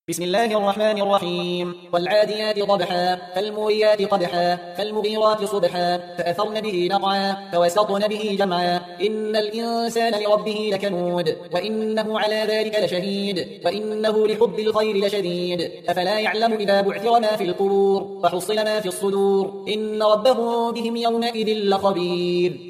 بسم الله الرحمن الرحيم. والعاديات ضبحا فالموريات قدحا فالمغيرات صبحا فأثرن به نقعا فوسطن به جمعا إن الإنسان لربه لكنود وإنه على ذلك لشهيد وإنه لحب الخير لشديد أفلا يعلم إذا بعثر ما في القبور وحصل ما في الصدور إن ربهم بهم يومئذ لخبير.